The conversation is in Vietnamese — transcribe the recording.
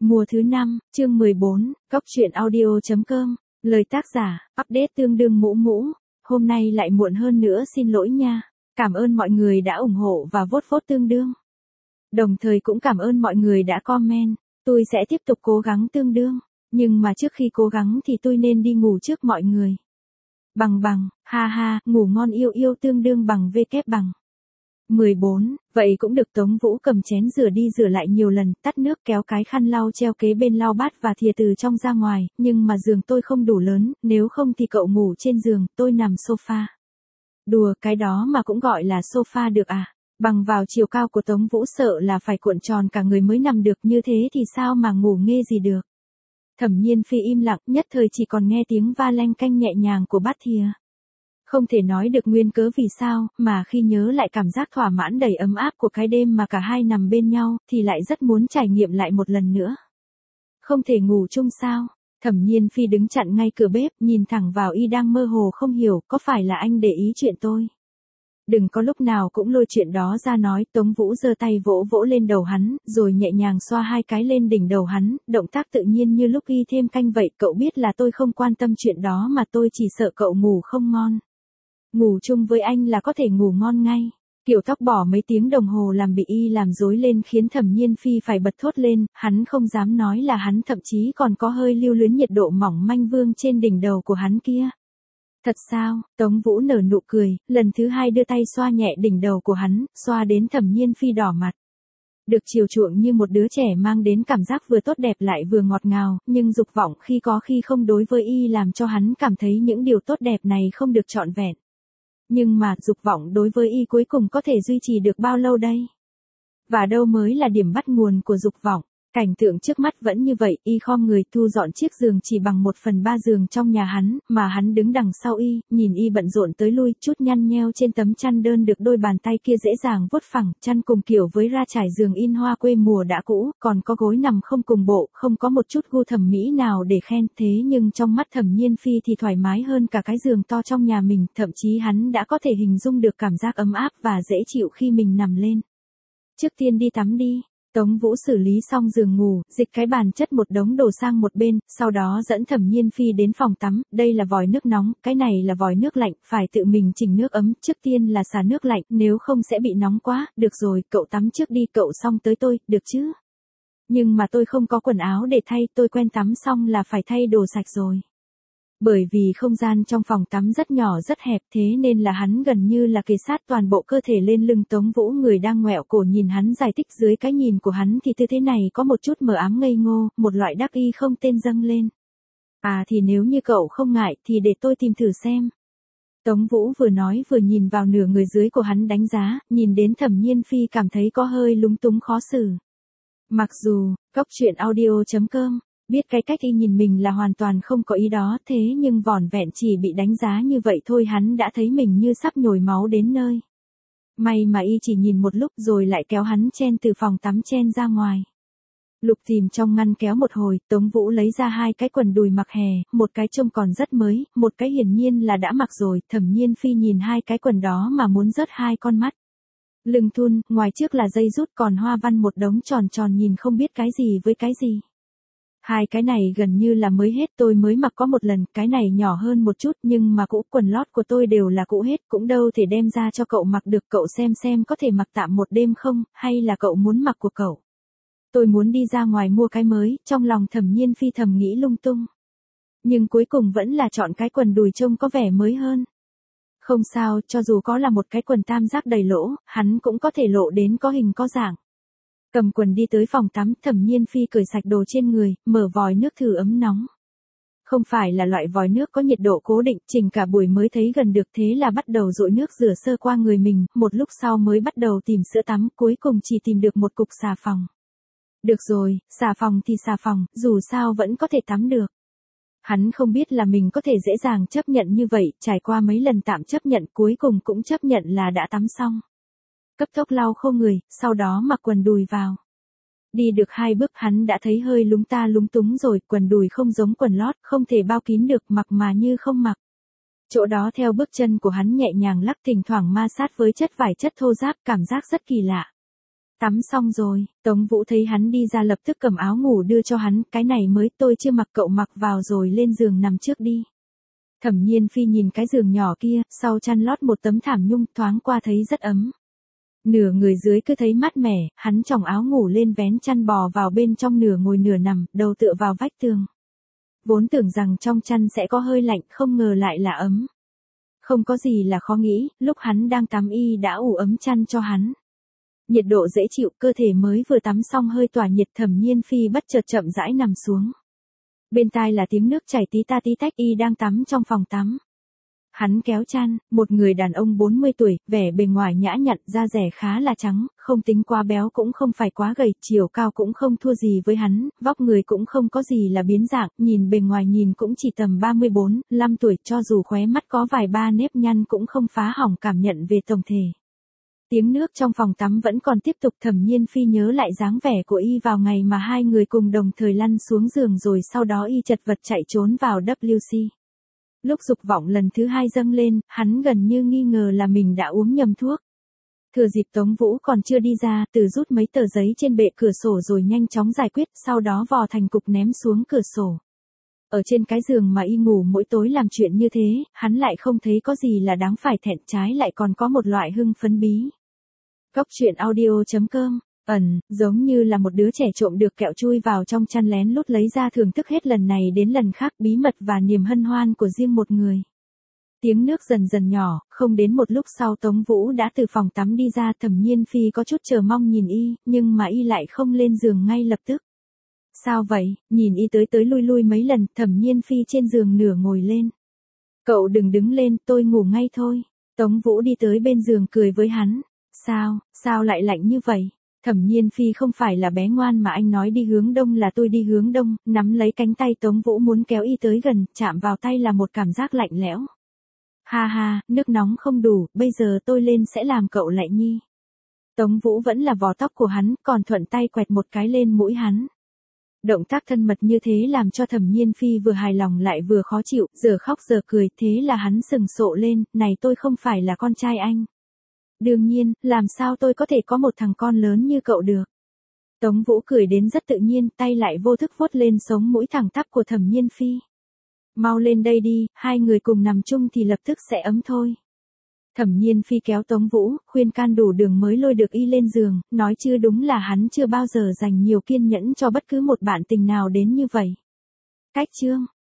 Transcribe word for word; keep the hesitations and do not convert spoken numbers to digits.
Mùa thứ năm, chương mười bốn, cóc truyện audio chấm com, lời tác giả, update tương đương mũ mũ, hôm nay lại muộn hơn nữa xin lỗi nha, cảm ơn mọi người đã ủng hộ và vote vote tương đương. Đồng thời cũng cảm ơn mọi người đã comment, tôi sẽ tiếp tục cố gắng tương đương, nhưng mà trước khi cố gắng thì tôi nên đi ngủ trước mọi người. Bằng bằng, ha ha, ngủ ngon yêu yêu tương đương bằng v kép bằng. mười bốn, vậy cũng được. Tống Vũ cầm chén rửa đi rửa lại nhiều lần, tắt nước kéo cái khăn lau treo kế bên lau bát và thìa từ trong ra ngoài, nhưng mà giường tôi không đủ lớn, nếu không thì cậu ngủ trên giường, tôi nằm sofa. Đùa, cái đó mà cũng gọi là sofa được à? Bằng vào chiều cao của Tống Vũ sợ là phải cuộn tròn cả người mới nằm được, như thế thì sao mà ngủ nghê gì được. Thẩm Nhiên Phi im lặng, nhất thời chỉ còn nghe tiếng va lanh canh nhẹ nhàng của bát thìa. Không thể nói được nguyên cớ vì sao, mà khi nhớ lại cảm giác thỏa mãn đầy ấm áp của cái đêm mà cả hai nằm bên nhau, thì lại rất muốn trải nghiệm lại một lần nữa. Không thể ngủ chung sao? Thẩm Nhiên Phi đứng chặn ngay cửa bếp, nhìn thẳng vào y đang mơ hồ không hiểu, có phải là anh để ý chuyện tôi? Đừng có lúc nào cũng lôi chuyện đó ra nói. Tống Vũ giơ tay vỗ vỗ lên đầu hắn, rồi nhẹ nhàng xoa hai cái lên đỉnh đầu hắn, động tác tự nhiên như lúc y thêm canh vậy. Cậu biết là tôi không quan tâm chuyện đó mà tôi chỉ sợ cậu ngủ không ngon. Ngủ chung với anh là có thể ngủ ngon ngay. Kiểu tóc bỏ mấy tiếng đồng hồ làm bị y làm rối lên khiến Thẩm Nhiên Phi phải bật thốt lên, hắn không dám nói là hắn thậm chí còn có hơi lưu luyến nhiệt độ mỏng manh vương trên đỉnh đầu của hắn kia. Thật sao? Tống Vũ nở nụ cười, lần thứ hai đưa tay xoa nhẹ đỉnh đầu của hắn, xoa đến Thẩm Nhiên Phi đỏ mặt. Được chiều chuộng như một đứa trẻ mang đến cảm giác vừa tốt đẹp lại vừa ngọt ngào, nhưng dục vọng khi có khi không đối với y làm cho hắn cảm thấy những điều tốt đẹp này không được trọn vẹn. Nhưng mà, dục vọng đối với y cuối cùng có thể duy trì được bao lâu đây? Và đâu mới là điểm bắt nguồn của dục vọng? Cảnh tượng trước mắt vẫn như vậy, y khom người thu dọn chiếc giường chỉ bằng một phần ba giường trong nhà hắn, mà hắn đứng đằng sau y, nhìn y bận rộn tới lui, chút nhăn nheo trên tấm chăn đơn được đôi bàn tay kia dễ dàng vuốt phẳng, chăn cùng kiểu với ra trải giường in hoa quê mùa đã cũ, còn có gối nằm không cùng bộ, không có một chút gu thẩm mỹ nào để khen, thế nhưng trong mắt Thẩm Nhiên Phi thì thoải mái hơn cả cái giường to trong nhà mình, thậm chí hắn đã có thể hình dung được cảm giác ấm áp và dễ chịu khi mình nằm lên. Trước tiên đi tắm đi. Tống Vũ xử lý xong giường ngủ, dịch cái bàn chất một đống đồ sang một bên, sau đó dẫn Thẩm Nhiên Phi đến phòng tắm, đây là vòi nước nóng, cái này là vòi nước lạnh, phải tự mình chỉnh nước ấm, trước tiên là xả nước lạnh, nếu không sẽ bị nóng quá, được rồi, cậu tắm trước đi, cậu xong tới tôi, được chứ? Nhưng mà tôi không có quần áo để thay, tôi quen tắm xong là phải thay đồ sạch rồi. Bởi vì không gian trong phòng tắm rất nhỏ rất hẹp, thế nên là hắn gần như là kề sát toàn bộ cơ thể lên lưng Tống Vũ. Người đang ngoẹo cổ nhìn hắn giải thích, dưới cái nhìn của hắn thì tư thế này có một chút mờ ám ngây ngô, một loại đắc y không tên dâng lên. À thì nếu như cậu không ngại thì để tôi tìm thử xem. Tống Vũ vừa nói vừa nhìn vào nửa người dưới của hắn đánh giá, nhìn đến Thẩm Nhiên Phi cảm thấy có hơi lúng túng khó xử. Mặc dù, cóc truyện audio chấm com biết cái cách y nhìn mình là hoàn toàn không có ý đó, thế nhưng vỏn vẹn chỉ bị đánh giá như vậy thôi hắn đã thấy mình như sắp nhồi máu đến nơi. May mà y chỉ nhìn một lúc rồi lại kéo hắn chen từ phòng tắm chen ra ngoài. Lục tìm trong ngăn kéo một hồi, Tống Vũ lấy ra hai cái quần đùi mặc hè, một cái trông còn rất mới, một cái hiển nhiên là đã mặc rồi. Thẩm Nhiên Phi nhìn hai cái quần đó mà muốn rớt hai con mắt. Lưng thun, ngoài trước là dây rút còn hoa văn một đống tròn tròn nhìn không biết cái gì với cái gì. Hai cái này gần như là mới hết, tôi mới mặc có một lần, cái này nhỏ hơn một chút nhưng mà cũ, quần lót của tôi đều là cũ hết, cũng đâu thể đem ra cho cậu mặc được, cậu xem xem có thể mặc tạm một đêm không, hay là cậu muốn mặc của cậu. Tôi muốn đi ra ngoài mua cái mới, trong lòng Thẩm Nhiên Phi thầm nghĩ lung tung. Nhưng cuối cùng vẫn là chọn cái quần đùi trông có vẻ mới hơn. Không sao, cho dù có là một cái quần tam giác đầy lỗ, hắn cũng có thể lộ đến có hình có dạng. Cầm quần đi tới phòng tắm, Thẩm Nhiên Phi cởi sạch đồ trên người, mở vòi nước thử ấm nóng. Không phải là loại vòi nước có nhiệt độ cố định, chỉnh cả buổi mới thấy gần được, thế là bắt đầu dội nước rửa sơ qua người mình, một lúc sau mới bắt đầu tìm sữa tắm, cuối cùng chỉ tìm được một cục xà phòng. Được rồi, xà phòng thì xà phòng, dù sao vẫn có thể tắm được. Hắn không biết là mình có thể dễ dàng chấp nhận như vậy, trải qua mấy lần tạm chấp nhận cuối cùng cũng chấp nhận là đã tắm xong. Cấp tốc lau khô người, sau đó mặc quần đùi vào. Đi được hai bước hắn đã thấy hơi lúng ta lúng túng rồi, quần đùi không giống quần lót, không thể bao kín được, mặc mà như không mặc. Chỗ đó theo bước chân của hắn nhẹ nhàng lắc, thỉnh thoảng ma sát với chất vải chất thô ráp, cảm giác rất kỳ lạ. Tắm xong rồi, Tống Vũ thấy hắn đi ra lập tức cầm áo ngủ đưa cho hắn, cái này mới tôi chưa mặc cậu mặc vào rồi lên giường nằm trước đi. Thẩm Nhiên Phi nhìn cái giường nhỏ kia, sau chăn lót một tấm thảm nhung thoáng qua thấy rất ấm. Nửa người dưới cứ thấy mát mẻ, hắn chồng áo ngủ lên vén chăn bò vào bên trong nửa ngồi nửa nằm, đầu tựa vào vách tường. Vốn tưởng rằng trong chăn sẽ có hơi lạnh, không ngờ lại là ấm. Không có gì là khó nghĩ, lúc hắn đang tắm y đã ủ ấm chăn cho hắn. Nhiệt độ dễ chịu, cơ thể mới vừa tắm xong hơi tỏa nhiệt. Thẩm Nhiên Phi bất chợt chậm rãi nằm xuống. Bên tai là tiếng nước chảy tí ta tí tách, y đang tắm trong phòng tắm. Hắn kéo chăn, một người đàn ông bốn mươi tuổi, vẻ bề ngoài nhã nhặn, da dẻ khá là trắng, không tính quá béo cũng không phải quá gầy, chiều cao cũng không thua gì với hắn, vóc người cũng không có gì là biến dạng, nhìn bề ngoài nhìn cũng chỉ tầm ba mươi bốn, lăm tuổi, cho dù khóe mắt có vài ba nếp nhăn cũng không phá hỏng cảm nhận về tổng thể. Tiếng nước trong phòng tắm vẫn còn tiếp tục. Thẩm Nhiên Phi nhớ lại dáng vẻ của y vào ngày mà hai người cùng đồng thời lăn xuống giường rồi sau đó y chật vật chạy trốn vào W C. Lúc dục vọng lần thứ hai dâng lên, hắn gần như nghi ngờ là mình đã uống nhầm thuốc. Thừa dịp Tống Vũ còn chưa đi ra, từ rút mấy tờ giấy trên bệ cửa sổ rồi nhanh chóng giải quyết, sau đó vò thành cục ném xuống cửa sổ. Ở trên cái giường mà y ngủ mỗi tối làm chuyện như thế, hắn lại không thấy có gì là đáng phải thẹn, trái lại còn có một loại hưng phấn bí. Cốc truyện audio chấm com, ẩn, giống như là một đứa trẻ trộm được kẹo chui vào trong chăn lén lút lấy ra thưởng thức hết lần này đến lần khác, bí mật và niềm hân hoan của riêng một người. Tiếng nước dần dần nhỏ, không đến một lúc sau Tống Vũ đã từ phòng tắm đi ra. Thẩm Nhiên Phi có chút chờ mong nhìn y, nhưng mà y lại không lên giường ngay lập tức. Sao vậy? Nhìn y tới tới lui lui mấy lần, Thẩm Nhiên Phi trên giường nửa ngồi lên. Cậu đừng đứng lên, tôi ngủ ngay thôi. Tống Vũ đi tới bên giường cười với hắn. Sao, sao lại lạnh như vậy? Thẩm Nhiên Phi không phải là bé ngoan mà anh nói đi hướng đông là tôi đi hướng đông, nắm lấy cánh tay Tống Vũ muốn kéo y tới gần, chạm vào tay là một cảm giác lạnh lẽo. Ha ha, nước nóng không đủ, bây giờ tôi lên sẽ làm cậu lại nhi. Tống Vũ vẫn là vò tóc của hắn, còn thuận tay quẹt một cái lên mũi hắn. Động tác thân mật như thế làm cho Thẩm Nhiên Phi vừa hài lòng lại vừa khó chịu, giờ khóc giờ cười, thế là hắn sừng sộ lên, này tôi không phải là con trai anh. Đương nhiên, làm sao tôi có thể có một thằng con lớn như cậu được. Tống Vũ cười đến rất tự nhiên, tay lại vô thức vuốt lên sống mũi thẳng tắp của Thẩm Nhiên Phi. Mau lên đây đi, hai người cùng nằm chung thì lập tức sẽ ấm thôi. Thẩm Nhiên Phi kéo Tống Vũ, khuyên can đủ đường mới lôi được y lên giường, nói chứ đúng là hắn chưa bao giờ dành nhiều kiên nhẫn cho bất cứ một bạn tình nào đến như vậy. Cách chương